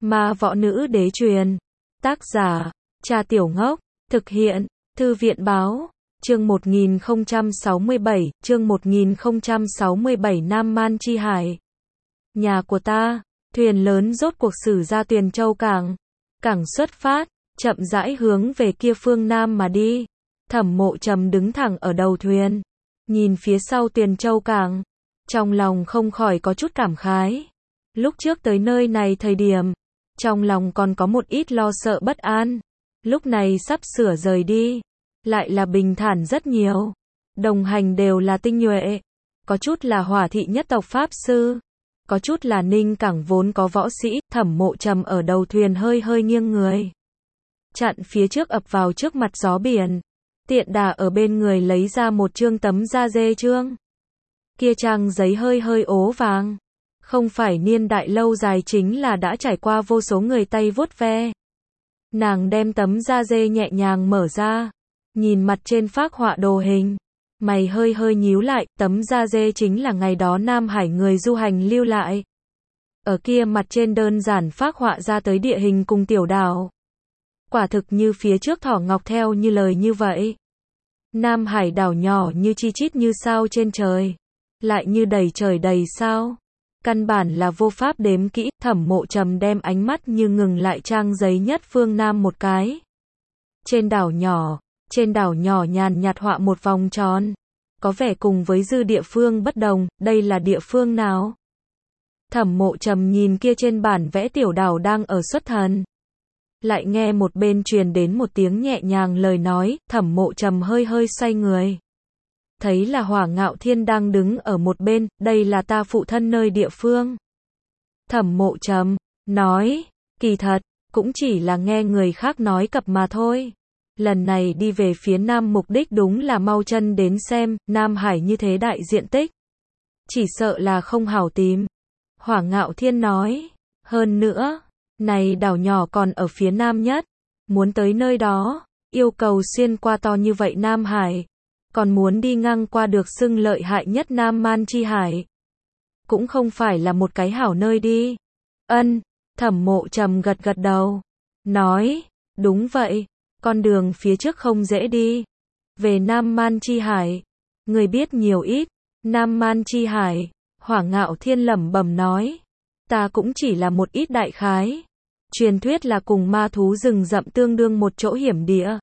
Ma Võ Nữ Đế truyền. Tác giả, Cha Tiểu Ngốc. Thực hiện, Thư viện báo. Chương 1067, chương 1067 Nam Man Chi Hải. Nhà của ta, thuyền lớn rốt cuộc xử ra Tuyền Châu cảng. Cảng xuất phát, chậm rãi hướng về kia phương Nam mà đi. Thẩm Mộ Trầm đứng thẳng ở đầu thuyền, nhìn phía sau Tuyền Châu cảng, trong lòng không khỏi có chút cảm khái. Lúc trước tới nơi này thời điểm, trong lòng còn có một ít lo sợ bất an. Lúc này sắp sửa rời đi, lại là bình thản rất nhiều. Đồng hành đều là tinh nhuệ, có chút là Hỏa thị nhất tộc pháp sư, có chút là Ninh cảng vốn có võ sĩ. Thẩm Mộ Trầm ở đầu thuyền hơi hơi nghiêng người, chặn phía trước ập vào trước mặt gió biển. Tiện đà ở bên người lấy ra một chương tấm da dê trương. Kia trang giấy hơi hơi ố vàng, không phải niên đại lâu dài chính là đã trải qua vô số người tay vuốt ve. Nàng đem tấm da dê nhẹ nhàng mở ra, nhìn mặt trên phác họa đồ hình, mày hơi hơi nhíu lại. Tấm da dê chính là ngày đó Nam Hải người du hành lưu lại. Ở kia mặt trên đơn giản phác họa ra tới địa hình cùng tiểu đảo. Quả thực như phía trước Thỏ Ngọc theo như lời như vậy. Nam Hải đảo nhỏ như chi chít như sao trên trời, lại như đầy trời đầy sao. Căn bản là vô pháp đếm kỹ. Thẩm Mộ Trầm đem ánh mắt như ngừng lại trang giấy nhất phương Nam một cái. Trên đảo nhỏ nhàn nhạt họa một vòng tròn, có vẻ cùng với dư địa phương bất đồng. Đây là địa phương nào? Thẩm Mộ Trầm nhìn kia trên bản vẽ tiểu đảo đang ở xuất thần. Lại nghe một bên truyền đến một tiếng nhẹ nhàng lời nói. Thẩm Mộ Trầm hơi hơi xoay người, thấy là Hỏa Ngạo Thiên đang đứng ở một bên. Đây là ta phụ thân nơi địa phương. Thẩm Mộ Trầm nói, kỳ thật, cũng chỉ là nghe người khác nói cập mà thôi. Lần này đi về phía Nam mục đích đúng là mau chân đến xem. Nam Hải như thế đại diện tích, chỉ sợ là không hảo tìm. Hỏa Ngạo Thiên nói, hơn nữa, này đảo nhỏ còn ở phía Nam nhất. Muốn tới nơi đó, yêu cầu xuyên qua to như vậy Nam Hải, còn muốn đi ngang qua được xưng lợi hại nhất Nam Man Chi Hải. Cũng không phải là một cái hảo nơi đi. Ân, Thẩm Mộ Trầm gật gật đầu, nói, đúng vậy, con đường phía trước không dễ đi. Về Nam Man Chi Hải, người biết nhiều ít. Nam Man Chi Hải, Hỏa Ngạo Thiên lẩm bẩm nói, ta cũng chỉ là một ít đại khái. Truyền thuyết là cùng ma thú rừng rậm tương đương một chỗ hiểm địa.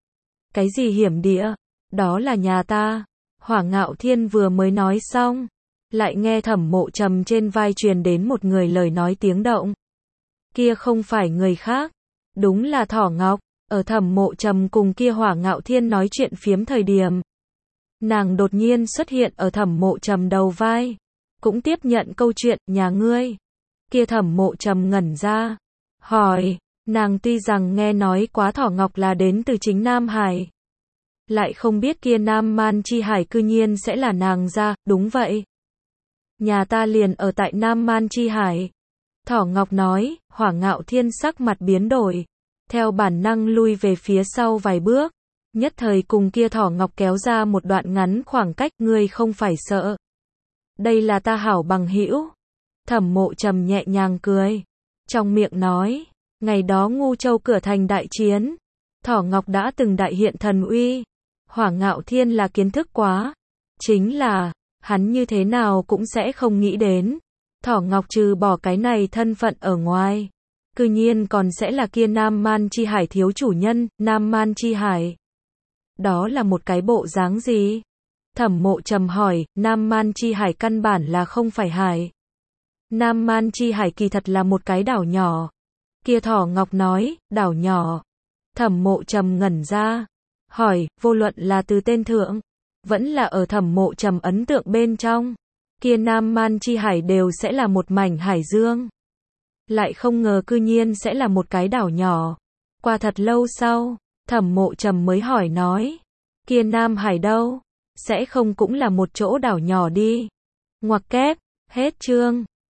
Cái gì hiểm địa? Đó là nhà ta. Hỏa Ngạo Thiên vừa mới nói xong, lại nghe Thẩm Mộ Trầm trên vai truyền đến một người lời nói tiếng động. Kia không phải người khác, đúng là Thỏ Ngọc. Ở Thẩm Mộ Trầm cùng kia Hỏa Ngạo Thiên nói chuyện phiếm thời điểm, nàng đột nhiên xuất hiện ở Thẩm Mộ Trầm đầu vai, cũng tiếp nhận câu chuyện. Nhà ngươi? Kia Thẩm Mộ Trầm ngẩn ra, hỏi. Nàng tuy rằng nghe nói quá Thỏ Ngọc là đến từ chính Nam Hải, lại không biết kia Nam Man Chi Hải cư nhiên sẽ là nàng ra. Đúng vậy, nhà ta liền ở tại Nam Man Chi Hải. Thỏ Ngọc nói. Hỏa Ngạo Thiên sắc mặt biến đổi, theo bản năng lui về phía sau vài bước, nhất thời cùng kia Thỏ Ngọc kéo ra một đoạn ngắn khoảng cách. Ngươi không phải sợ? Đây là ta hảo bằng hữu. Thẩm Mộ Trầm nhẹ nhàng cười, trong miệng nói, ngày đó Ngu Châu cửa thành đại chiến, Thỏ Ngọc đã từng đại hiện thần uy. Hỏa Ngạo Thiên là kiến thức quá, chính là, hắn như thế nào cũng sẽ không nghĩ đến, Thỏ Ngọc trừ bỏ cái này thân phận ở ngoài, cư nhiên còn sẽ là kia Nam Man Chi Hải thiếu chủ nhân. Nam Man Chi Hải, đó là một cái bộ dáng gì? Thẩm Mộ Trầm hỏi. Nam Man Chi Hải căn bản là không phải hải. Nam Man Chi Hải kỳ thật là một cái đảo nhỏ. Kia Thỏ Ngọc nói, đảo nhỏ. Thẩm Mộ Trầm ngẩn ra, hỏi, vô luận là từ tên thượng, vẫn là ở Thẩm Mộ Trầm ấn tượng bên trong, kia Nam Man Chi Hải đều sẽ là một mảnh hải dương. Lại không ngờ cư nhiên sẽ là một cái đảo nhỏ. Qua thật lâu sau, Thẩm Mộ Trầm mới hỏi nói, kia Nam Hải đâu? Sẽ không cũng là một chỗ đảo nhỏ đi? Ngoặc kép, hết chương.